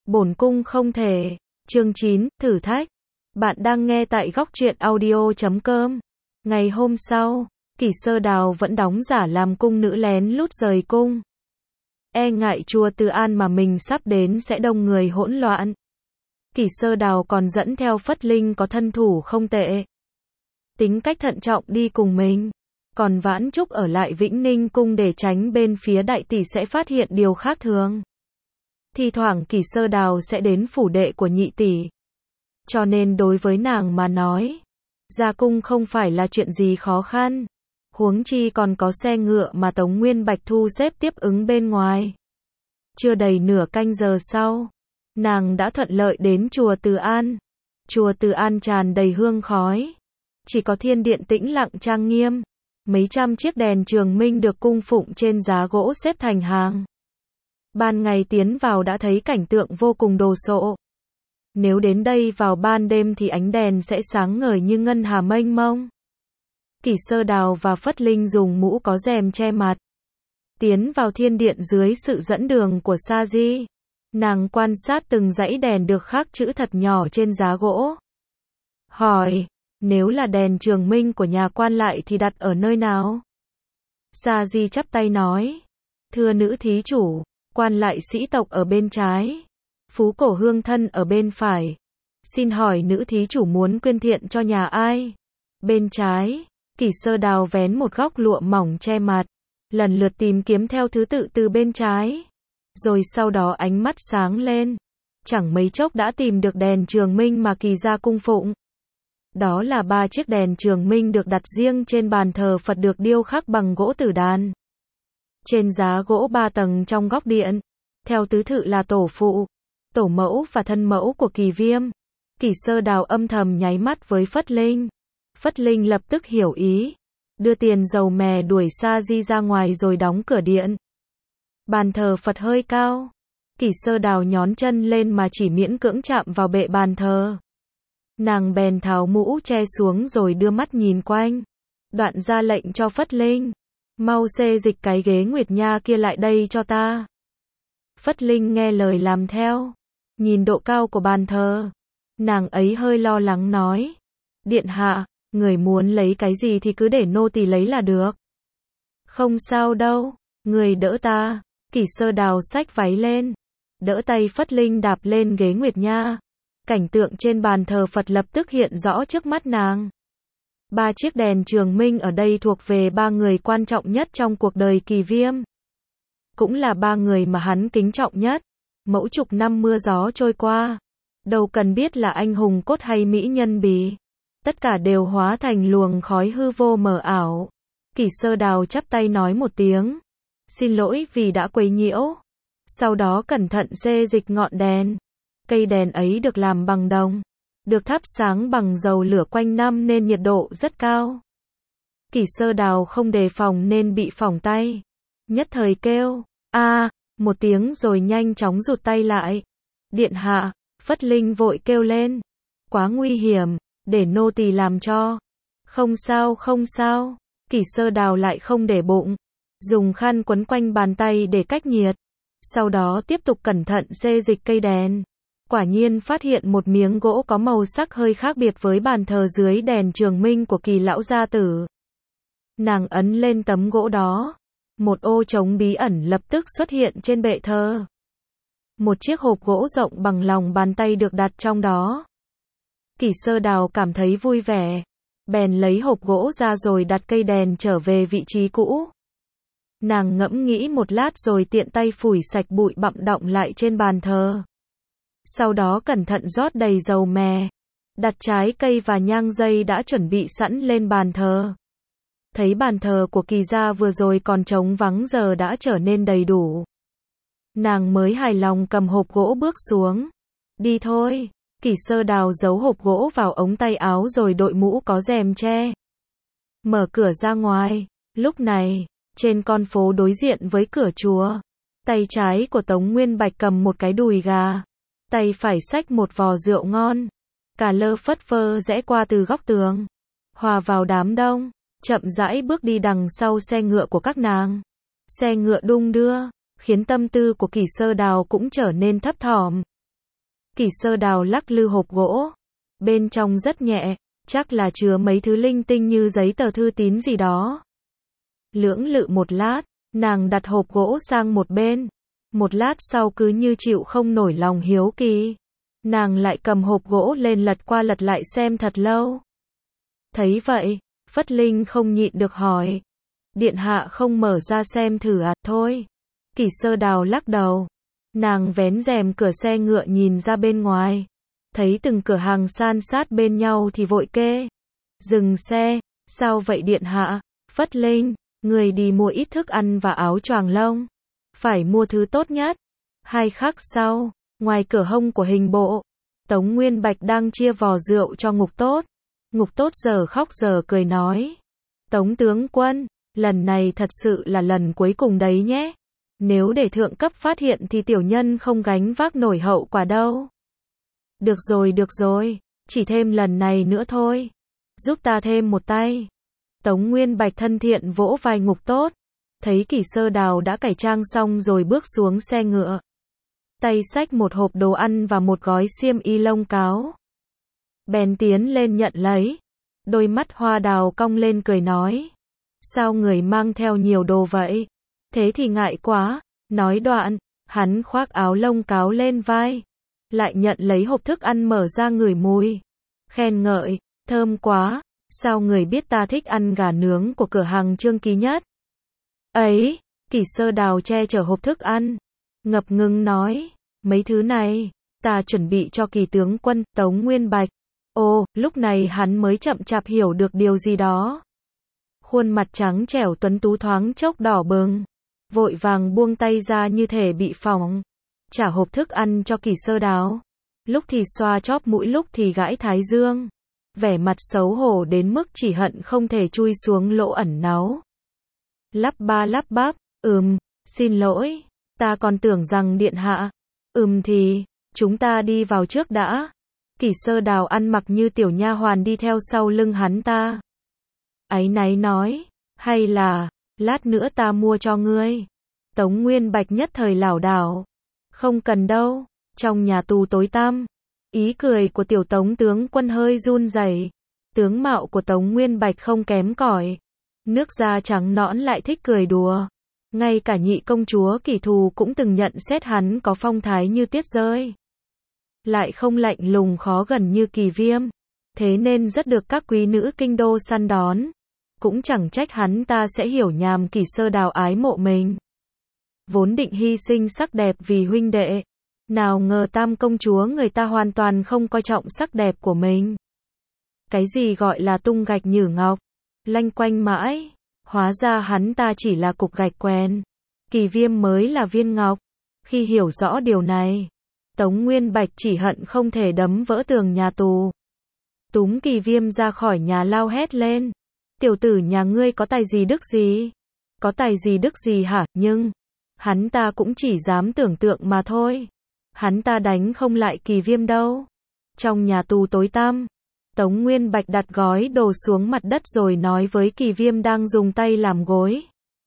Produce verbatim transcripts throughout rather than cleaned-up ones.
Bổn cung không thể. Chương chín, thử thách. Bạn đang nghe tại góc truyện audio chấm com. Ngày hôm sau, Kỷ Sơ Đào vẫn đóng giả làm cung nữ lén lút rời cung. E ngại chùa Từ An mà mình sắp đến sẽ đông người hỗn loạn. Kỷ Sơ Đào còn dẫn theo Phất Linh có thân thủ không tệ. Tính cách thận trọng đi cùng mình. Còn Vãn Trúc ở lại Vĩnh Ninh cung để tránh bên phía đại tỷ sẽ phát hiện điều khác thường. Thì thoảng Kỷ Sơ Đào sẽ đến phủ đệ của nhị tỷ. Cho nên đối với nàng mà nói, ra cung không phải là chuyện gì khó khăn. Huống chi còn có xe ngựa mà Tống Nguyên Bạch thu xếp tiếp ứng bên ngoài. Chưa đầy nửa canh giờ sau, nàng đã thuận lợi đến chùa Từ An. Chùa Từ An tràn đầy hương khói. Chỉ có thiên điện tĩnh lặng trang nghiêm. Mấy trăm chiếc đèn trường minh được cung phụng trên giá gỗ xếp thành hàng. Ban ngày tiến vào đã thấy cảnh tượng vô cùng đồ sộ. Nếu đến đây vào ban đêm thì ánh đèn sẽ sáng ngời như ngân hà mênh mông. Kỷ Sơ Đào và Phất Linh dùng mũ có rèm che mặt. Tiến vào thiên điện dưới sự dẫn đường của Sa Di. Nàng quan sát từng dãy đèn được khắc chữ thật nhỏ trên giá gỗ. Hỏi, nếu là đèn trường minh của nhà quan lại thì đặt ở nơi nào? Sa Di chắp tay nói, thưa nữ thí chủ, quan lại sĩ tộc ở bên trái, phú cổ hương thân ở bên phải. Xin hỏi nữ thí chủ muốn quyên thiện cho nhà ai? Bên trái. Kỷ Sơ Đào vén một góc lụa mỏng che mặt, lần lượt tìm kiếm theo thứ tự từ bên trái. Rồi sau đó ánh mắt sáng lên. Chẳng mấy chốc đã tìm được đèn trường minh mà kỳ gia cung phụng. Đó là ba chiếc đèn trường minh được đặt riêng trên bàn thờ Phật được điêu khắc bằng gỗ tử đàn. Trên giá gỗ ba tầng trong góc điện, theo tứ tự là tổ phụ, tổ mẫu và thân mẫu của Kỳ Viêm. Kỷ Sơ Đào âm thầm nháy mắt với Phất Linh. Phất Linh lập tức hiểu ý, đưa tiền dầu mè đuổi Sa Di ra ngoài rồi đóng cửa điện. Bàn thờ Phật hơi cao, Kỷ Sơ Đào nhón chân lên mà chỉ miễn cưỡng chạm vào bệ bàn thờ. Nàng bèn tháo mũ che xuống rồi đưa mắt nhìn quanh, đoạn ra lệnh cho Phất Linh, mau xê dịch cái ghế Nguyệt Nha kia lại đây cho ta. Phất Linh nghe lời làm theo, nhìn độ cao của bàn thờ, nàng ấy hơi lo lắng nói, điện hạ, người muốn lấy cái gì thì cứ để nô tỳ lấy là được. Không sao đâu, người đỡ ta. Kỷ Sơ Đào xách váy lên, đỡ tay Phất Linh đạp lên ghế Nguyệt Nha. Cảnh tượng trên bàn thờ Phật lập tức hiện rõ trước mắt nàng. Ba chiếc đèn trường minh ở đây thuộc về ba người quan trọng nhất trong cuộc đời Kỳ Viêm. Cũng là ba người mà hắn kính trọng nhất. Mẫu chục năm mưa gió trôi qua, đâu cần biết là anh hùng cốt hay mỹ nhân bì. Tất cả đều hóa thành luồng khói hư vô mờ ảo. Kỷ Sơ Đào chắp tay nói một tiếng, xin lỗi vì đã quấy nhiễu. Sau đó cẩn thận xê dịch ngọn đèn. Cây đèn ấy được làm bằng đồng, được thắp sáng bằng dầu lửa quanh năm nên nhiệt độ rất cao. Kỷ Sơ Đào không đề phòng nên bị phỏng tay. Nhất thời kêu, a một tiếng rồi nhanh chóng rụt tay lại. Điện hạ, Phất Linh vội kêu lên, quá nguy hiểm, để nô tỳ làm cho. Không sao không sao. Kỷ Sơ Đào lại không để bụng, dùng khăn quấn quanh bàn tay để cách nhiệt. Sau đó tiếp tục cẩn thận xê dịch cây đèn. Quả nhiên phát hiện một miếng gỗ có màu sắc hơi khác biệt với bàn thờ dưới đèn trường minh của Kỳ lão gia tử. Nàng ấn lên tấm gỗ đó, một ô trống bí ẩn lập tức xuất hiện trên bệ thờ. Một chiếc hộp gỗ rộng bằng lòng bàn tay được đặt trong đó. Kỷ Sơ Đào cảm thấy vui vẻ, bèn lấy hộp gỗ ra rồi đặt cây đèn trở về vị trí cũ. Nàng ngẫm nghĩ một lát rồi tiện tay phủi sạch bụi bặm đọng lại trên bàn thờ. Sau đó cẩn thận rót đầy dầu mè, đặt trái cây và nhang dây đã chuẩn bị sẵn lên bàn thờ. Thấy bàn thờ của Kỳ gia vừa rồi còn trống vắng giờ đã trở nên đầy đủ. Nàng mới hài lòng cầm hộp gỗ bước xuống. Đi thôi. Kỷ Sơ Đào giấu hộp gỗ vào ống tay áo rồi đội mũ có rèm che. Mở cửa ra ngoài. Lúc này, trên con phố đối diện với cửa chùa, tay trái của Tống Nguyên Bạch cầm một cái đùi gà, tay phải xách một vò rượu ngon. Cả lơ phất phơ rẽ qua từ góc tường, hòa vào đám đông, chậm rãi bước đi đằng sau xe ngựa của các nàng. Xe ngựa đung đưa, khiến tâm tư của Kỷ Sơ Đào cũng trở nên thấp thỏm. Kỷ Sơ Đào lắc lư hộp gỗ. Bên trong rất nhẹ, chắc là chứa mấy thứ linh tinh như giấy tờ thư tín gì đó. Lưỡng lự một lát, nàng đặt hộp gỗ sang một bên. Một lát sau cứ như chịu không nổi lòng hiếu kỳ. Nàng lại cầm hộp gỗ lên lật qua lật lại xem thật lâu. Thấy vậy, Phất Linh không nhịn được hỏi. Điện hạ không mở ra xem thử à, thôi. Kỷ Sơ Đào lắc đầu. Nàng vén rèm cửa xe ngựa nhìn ra bên ngoài. Thấy từng cửa hàng san sát bên nhau thì vội kê. Dừng xe, sao vậy điện hạ? Phất Linh, người đi mua ít thức ăn và áo choàng lông. Phải mua thứ tốt nhất. Hai khắc sau, ngoài cửa hông của hình bộ, Tống Nguyên Bạch đang chia vò rượu cho Ngục Tốt. Ngục Tốt giờ khóc giờ cười nói. Tống tướng quân, lần này thật sự là lần cuối cùng đấy nhé. Nếu để thượng cấp phát hiện thì tiểu nhân không gánh vác nổi hậu quả đâu. Được rồi được rồi, chỉ thêm lần này nữa thôi. Giúp ta thêm một tay. Tống Nguyên Bạch thân thiện vỗ vai Ngục Tốt. Thấy Kỷ Sơ Đào đã cải trang xong rồi bước xuống xe ngựa. Tay xách một hộp đồ ăn và một gói xiêm y lông cáo. Bèn tiến lên nhận lấy. Đôi mắt hoa đào cong lên cười nói. Sao người mang theo nhiều đồ vậy? Thế thì ngại quá. Nói đoạn, hắn khoác áo lông cáo lên vai. Lại nhận lấy hộp thức ăn mở ra ngửi mùi. Khen ngợi, thơm quá. Sao người biết ta thích ăn gà nướng của cửa hàng Trương Ký Nhất? Ấy, Kỷ Sơ Đào che chở hộp thức ăn. Ngập ngừng nói, mấy thứ này, ta chuẩn bị cho Kỳ tướng quân, Tống Nguyên Bạch. Ồ, lúc này hắn mới chậm chạp hiểu được điều gì đó. Khuôn mặt trắng trẻo tuấn tú thoáng chốc đỏ bừng. Vội vàng buông tay ra như thể bị phỏng. Trả hộp thức ăn cho Kỷ Sơ Đào. Lúc thì xoa chóp mũi lúc thì gãi thái dương. Vẻ mặt xấu hổ đến mức chỉ hận không thể chui xuống lỗ ẩn náu. Lắp ba lắp bắp, ừm, xin lỗi, ta còn tưởng rằng điện hạ. Ừm thì, chúng ta đi vào trước đã. Kỷ Sơ Đào ăn mặc như tiểu nha hoàn đi theo sau lưng hắn ta. Áy náy nói, hay là, lát nữa ta mua cho ngươi. Tống Nguyên Bạch nhất thời lảo đảo. Không cần đâu, trong nhà tù tối tăm. Ý cười của tiểu Tống tướng quân hơi run rẩy. Tướng mạo của Tống Nguyên Bạch không kém cỏi. Nước da trắng nõn lại thích cười đùa. Ngay cả nhị công chúa Kỷ Thù cũng từng nhận xét hắn có phong thái như tuyết rơi. Lại không lạnh lùng khó gần như Kỳ Viêm. Thế nên rất được các quý nữ kinh đô săn đón. Cũng chẳng trách hắn ta sẽ hiểu nhàm Kỷ Sơ Đào ái mộ mình. Vốn định hy sinh sắc đẹp vì huynh đệ. Nào ngờ tam công chúa người ta hoàn toàn không coi trọng sắc đẹp của mình. Cái gì gọi là tung gạch nhử ngọc. Lanh quanh mãi. Hóa ra hắn ta chỉ là cục gạch quen. Kỳ Viêm mới là viên ngọc. Khi hiểu rõ điều này, Tống Nguyên Bạch chỉ hận không thể đấm vỡ tường nhà tù. Túm Kỳ Viêm ra khỏi nhà lao hét lên. Tiểu tử nhà ngươi có tài gì đức gì? Có tài gì đức gì hả? Nhưng, hắn ta cũng chỉ dám tưởng tượng mà thôi. Hắn ta đánh không lại Kỳ Viêm đâu. Trong nhà tù tối tăm, Tống Nguyên Bạch đặt gói đồ xuống mặt đất rồi nói với Kỳ Viêm đang dùng tay làm gối.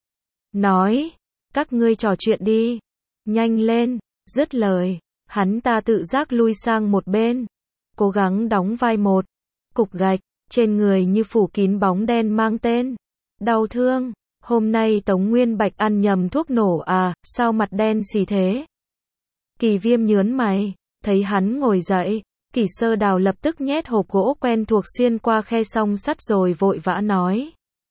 Nói, các ngươi trò chuyện đi. Nhanh lên, dứt lời, hắn ta tự giác lui sang một bên. Cố gắng đóng vai một cục gạch, trên người như phủ kín bóng đen mang tên. Đau thương, hôm nay Tống Nguyên Bạch ăn nhầm thuốc nổ à, sao mặt đen xì thế? Kỳ Viêm nhớn mày, thấy hắn ngồi dậy. Kỷ Sơ Đào lập tức nhét hộp gỗ quen thuộc xuyên qua khe song sắt rồi vội vã nói.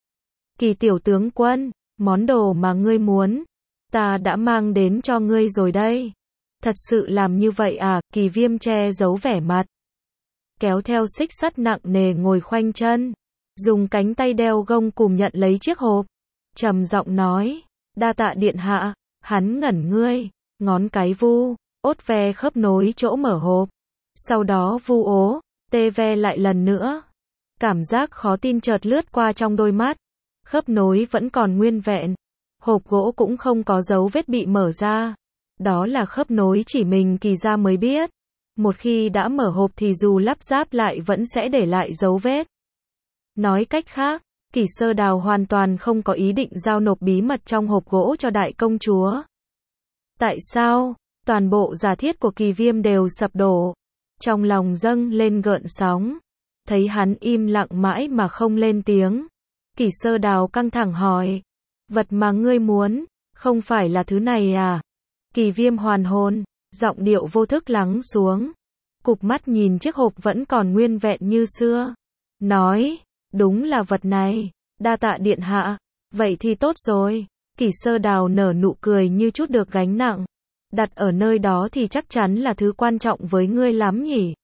Kỳ tiểu tướng quân, món đồ mà ngươi muốn, ta đã mang đến cho ngươi rồi đây. Thật sự làm như vậy à? Kỳ Viêm che giấu vẻ mặt. Kéo theo xích sắt nặng nề ngồi khoanh chân. Dùng cánh tay đeo gông cùm nhận lấy chiếc hộp. Trầm giọng nói. Đa tạ điện hạ. Hắn ngẩn ngươi. Ngón cái vu. Ốt ve khớp nối chỗ mở hộp. Sau đó vu ố, tê ve lại lần nữa. Cảm giác khó tin chợt lướt qua trong đôi mắt. Khớp nối vẫn còn nguyên vẹn. Hộp gỗ cũng không có dấu vết bị mở ra. Đó là khớp nối chỉ mình Kỳ gia mới biết. Một khi đã mở hộp thì dù lắp ráp lại vẫn sẽ để lại dấu vết. Nói cách khác, Kỷ Sơ Đào hoàn toàn không có ý định giao nộp bí mật trong hộp gỗ cho đại công chúa. Tại sao? Toàn bộ giả thiết của Kỳ Viêm đều sập đổ. Trong lòng dâng lên gợn sóng. Thấy hắn im lặng mãi mà không lên tiếng. Kỷ Sơ Đào căng thẳng hỏi. Vật mà ngươi muốn, không phải là thứ này à? Kỳ Viêm hoàn hồn, giọng điệu vô thức lắng xuống. Cụp mắt nhìn chiếc hộp vẫn còn nguyên vẹn như xưa. Nói, đúng là vật này, đa tạ điện hạ. Vậy thì tốt rồi. Kỷ Sơ Đào nở nụ cười như chút được gánh nặng. Đặt ở nơi đó thì chắc chắn là thứ quan trọng với ngươi lắm nhỉ.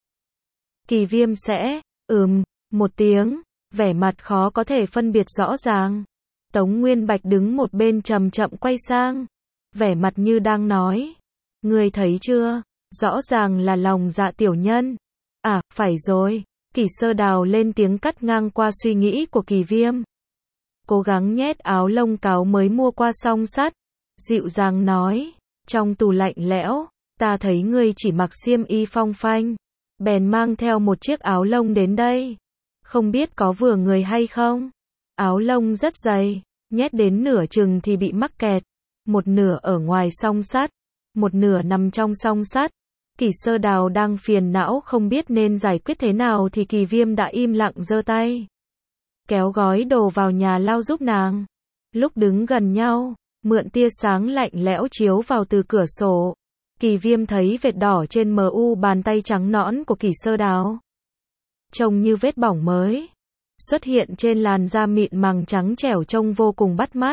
Kỳ Viêm sẽ, ừm, một tiếng, vẻ mặt khó có thể phân biệt rõ ràng. Tống Nguyên Bạch đứng một bên chậm chậm quay sang. Vẻ mặt như đang nói. Ngươi thấy chưa, rõ ràng là lòng dạ tiểu nhân. À, phải rồi. Kỷ Sơ Đào lên tiếng cắt ngang qua suy nghĩ của Kỳ Viêm. Cố gắng nhét áo lông cáo mới mua qua song sắt. Dịu dàng nói. Trong tủ lạnh lẽo, ta thấy ngươi chỉ mặc xiêm y phong phanh. Bèn mang theo một chiếc áo lông đến đây. Không biết có vừa người hay không? Áo lông rất dày, nhét đến nửa chừng thì bị mắc kẹt. Một nửa ở ngoài song sắt, một nửa nằm trong song sắt. Kỷ Sơ Đào đang phiền não không biết nên giải quyết thế nào thì Kỳ Viêm đã im lặng giơ tay. Kéo gói đồ vào nhà lau giúp nàng. Lúc đứng gần nhau, mượn tia sáng lạnh lẽo chiếu vào từ cửa sổ. Kỳ Viêm thấy vệt đỏ trên mờ u bàn tay trắng nõn của Kỷ Sơ Đào. Trông như vết bỏng mới. Xuất hiện trên làn da mịn màng trắng trẻo trông vô cùng bắt mắt.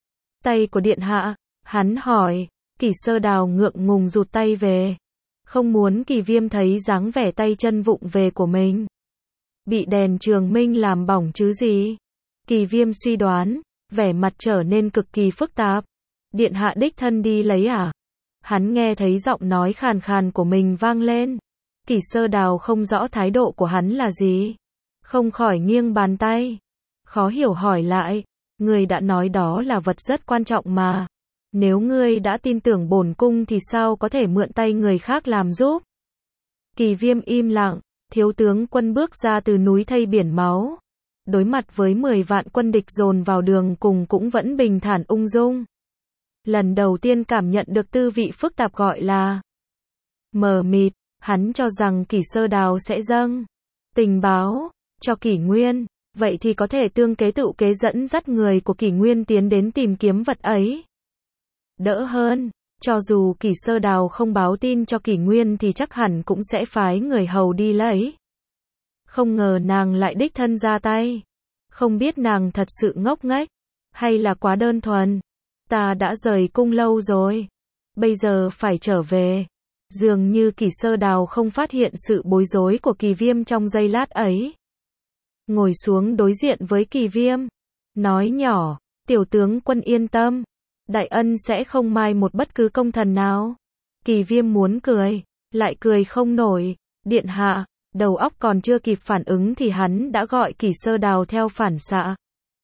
Tay của điện hạ, hắn hỏi. Kỷ Sơ Đào ngượng ngùng rụt tay về. Không muốn Kỳ Viêm thấy dáng vẻ tay chân vụng về của mình. Bị đèn trường minh làm bỏng chứ gì? Kỳ Viêm suy đoán, vẻ mặt trở nên cực kỳ phức tạp. Điện hạ đích thân đi lấy à? Hắn nghe thấy giọng nói khàn khàn của mình vang lên. Kỷ Sơ Đào không rõ thái độ của hắn là gì. Không khỏi nghiêng bàn tay. Khó hiểu hỏi lại. Ngươi đã nói đó là vật rất quan trọng mà. Nếu ngươi đã tin tưởng bổn cung thì sao có thể mượn tay người khác làm giúp? Kỳ Viêm im lặng. Thiếu tướng quân bước ra từ núi thây biển máu. Đối mặt với mười vạn quân địch dồn vào đường cùng cũng vẫn bình thản ung dung. Lần đầu tiên cảm nhận được tư vị phức tạp gọi là mờ mịt. Hắn cho rằng Kỷ Sơ Đào sẽ dâng tình báo cho Kỷ Nguyên, vậy thì có thể tương kế tựu kế dẫn dắt người của Kỷ Nguyên tiến đến tìm kiếm vật ấy. Đỡ hơn, cho dù Kỷ Sơ Đào không báo tin cho Kỷ Nguyên thì chắc hẳn cũng sẽ phái người hầu đi lấy. Không ngờ nàng lại đích thân ra tay. Không biết nàng thật sự ngốc nghếch, hay là quá đơn thuần. Ta đã rời cung lâu rồi, bây giờ phải trở về. Dường như Kỷ Sơ Đào không phát hiện sự bối rối của Kỳ Viêm trong giây lát ấy. Ngồi xuống đối diện với Kỳ Viêm, nói nhỏ, tiểu tướng quân yên tâm, đại ân sẽ không mai một bất cứ công thần nào. Kỳ Viêm muốn cười, lại cười không nổi. Điện hạ, đầu óc còn chưa kịp phản ứng thì hắn đã gọi Kỷ Sơ Đào theo phản xạ.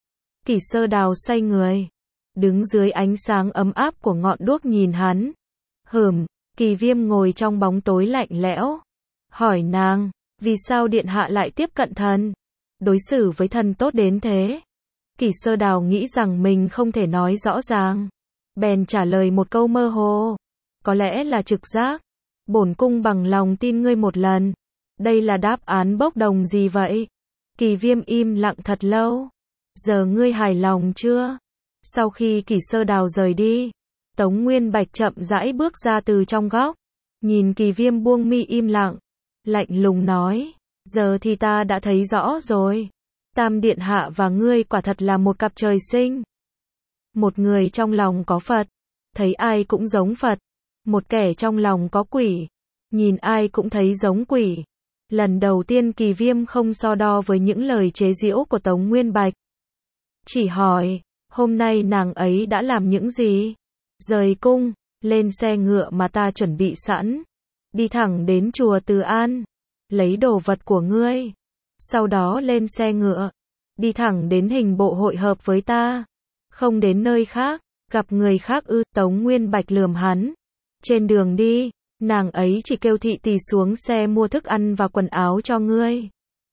Kỷ Sơ Đào xoay người, đứng dưới ánh sáng ấm áp của ngọn đuốc nhìn hắn. Hừm. Kỳ Viêm ngồi trong bóng tối lạnh lẽo, hỏi nàng, vì sao điện hạ lại tiếp cận thần, đối xử với thần tốt đến thế? Kỷ Sơ Đào nghĩ rằng mình không thể nói rõ ràng, bèn trả lời một câu mơ hồ, có lẽ là trực giác. Bổn cung bằng lòng tin ngươi một lần. Đây là đáp án bốc đồng gì vậy? Kỳ Viêm im lặng thật lâu. Giờ ngươi hài lòng chưa? Sau khi Kỷ Sơ Đào rời đi, Tống Nguyên Bạch chậm rãi bước ra từ trong góc, nhìn Kỳ Viêm buông mi im lặng, lạnh lùng nói, giờ thì ta đã thấy rõ rồi. Tam điện hạ và ngươi quả thật là một cặp trời sinh. Một người trong lòng có Phật, thấy ai cũng giống Phật. Một kẻ trong lòng có quỷ, nhìn ai cũng thấy giống quỷ. Lần đầu tiên Kỳ Viêm không so đo với những lời chế giễu của Tống Nguyên Bạch. Chỉ hỏi, hôm nay nàng ấy đã làm những gì? Rời cung, lên xe ngựa mà ta chuẩn bị sẵn, đi thẳng đến chùa Từ An, lấy đồ vật của ngươi, sau đó lên xe ngựa, đi thẳng đến hình bộ hội hợp với ta, không đến nơi khác, gặp người khác ư? Tống Nguyên Bạch lườm hắn. Trên đường đi, nàng ấy chỉ kêu thị tỳ xuống xe mua thức ăn và quần áo cho ngươi.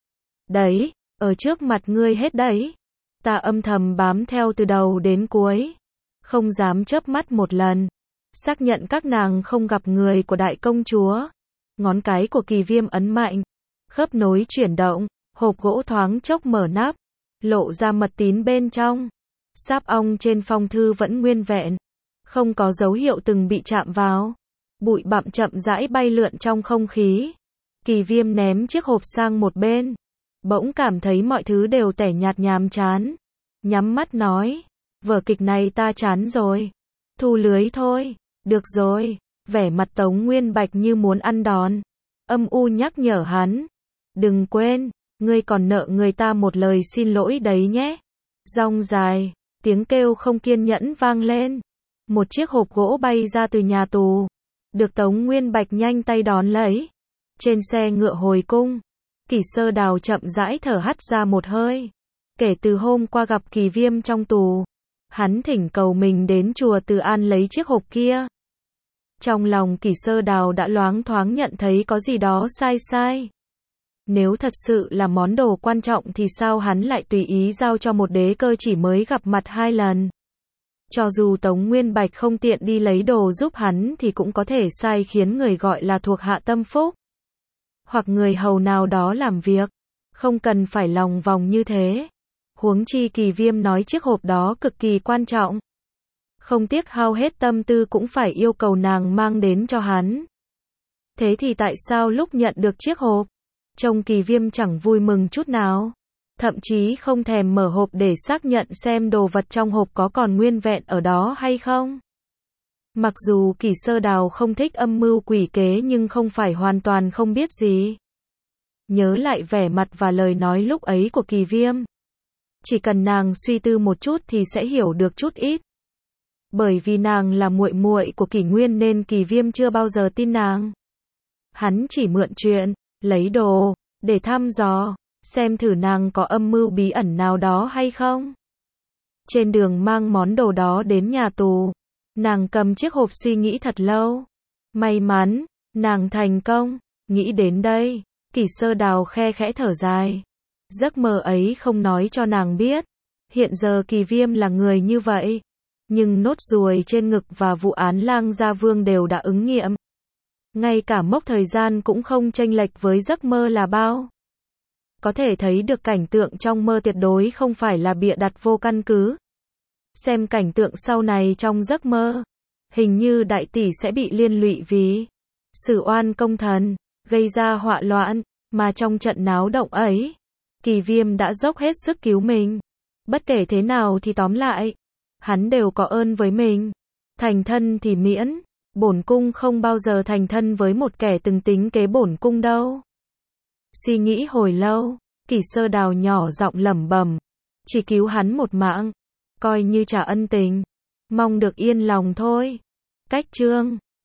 Đấy, ở trước mặt ngươi hết đấy. Ta âm thầm bám theo từ đầu đến cuối, không dám chớp mắt một lần. xác nhận các nàng không gặp người của đại công chúa. Ngón cái của Kỳ Viêm ấn mạnh, khớp nối chuyển động, hộp gỗ thoáng chốc mở nắp, lộ ra mật tín bên trong. Sáp ong trên phong thư vẫn nguyên vẹn, không có dấu hiệu từng bị chạm vào. Bụi bặm chậm rãi bay lượn trong không khí. Kỳ Viêm ném chiếc hộp sang một bên, bỗng cảm thấy mọi thứ đều tẻ nhạt nhàm chán. Nhắm mắt nói, vở kịch này ta chán rồi. Thu lưới thôi. Được rồi. Vẻ mặt Tống Nguyên Bạch như muốn ăn đòn. Âm u nhắc nhở hắn, đừng quên, ngươi còn nợ người ta một lời xin lỗi đấy nhé. Rong dài, tiếng kêu không kiên nhẫn vang lên. Một chiếc hộp gỗ bay ra từ nhà tù, được Tống Nguyên Bạch nhanh tay đón lấy. Trên xe ngựa hồi cung, Kỷ Sơ Đào chậm rãi thở hắt ra một hơi. Kể từ hôm qua gặp Kỳ Viêm trong tù, hắn thỉnh cầu mình đến chùa Từ An lấy chiếc hộp kia. Trong lòng Kỷ Sơ Đào đã loáng thoáng nhận thấy có gì đó sai sai. Nếu thật sự là món đồ quan trọng thì sao hắn lại tùy ý giao cho một đế cơ chỉ mới gặp mặt hai lần. Cho dù Tống Nguyên Bạch không tiện đi lấy đồ giúp hắn thì cũng có thể sai khiến người gọi là thuộc hạ tâm phúc, hoặc người hầu nào đó làm việc. Không cần phải lòng vòng như thế. Huống chi Kỳ Viêm nói chiếc hộp đó cực kỳ quan trọng. Không tiếc hao hết tâm tư cũng phải yêu cầu nàng mang đến cho hắn. Thế thì tại sao lúc nhận được chiếc hộp, trông Kỳ Viêm chẳng vui mừng chút nào, thậm chí không thèm mở hộp để xác nhận xem đồ vật trong hộp có còn nguyên vẹn ở đó hay không? Mặc dù Kỷ Sơ Đào không thích âm mưu quỷ kế nhưng không phải hoàn toàn không biết gì. Nhớ lại vẻ mặt và lời nói lúc ấy của Kỳ Viêm, chỉ cần nàng suy tư một chút thì sẽ hiểu được chút ít. Bởi vì nàng là muội muội của Kỷ Nguyên nên Kỳ Viêm chưa bao giờ tin nàng. Hắn chỉ mượn chuyện, lấy đồ, để thăm dò, xem thử nàng có âm mưu bí ẩn nào đó hay không. Trên đường mang món đồ đó đến nhà tù, nàng cầm chiếc hộp suy nghĩ thật lâu. May mắn, nàng thành công. Nghĩ đến đây, Kỷ Sơ Đào khe khẽ thở dài. Giấc mơ ấy không nói cho nàng biết, hiện giờ Kỳ Viêm là người như vậy. Nhưng nốt ruồi trên ngực và vụ án Lang Gia Vương đều đã ứng nghiệm. Ngay cả mốc thời gian cũng không chênh lệch với giấc mơ là bao. Có thể thấy được cảnh tượng trong mơ tuyệt đối không phải là bịa đặt vô căn cứ. Xem cảnh tượng sau này trong giấc mơ, hình như đại tỷ sẽ bị liên lụy vì xử oan công thần, gây ra họa loạn, mà trong trận náo động ấy, Kỳ Viêm đã dốc hết sức cứu mình. Bất kể thế nào thì tóm lại, hắn đều có ơn với mình. Thành thân thì miễn, bổn cung không bao giờ thành thân với một kẻ từng tính kế bổn cung đâu. Suy nghĩ hồi lâu, Kỷ Sơ Đào nhỏ giọng lẩm bẩm, chỉ cứu hắn một mạng, coi như trả ân tình, mong được yên lòng thôi. Cách chương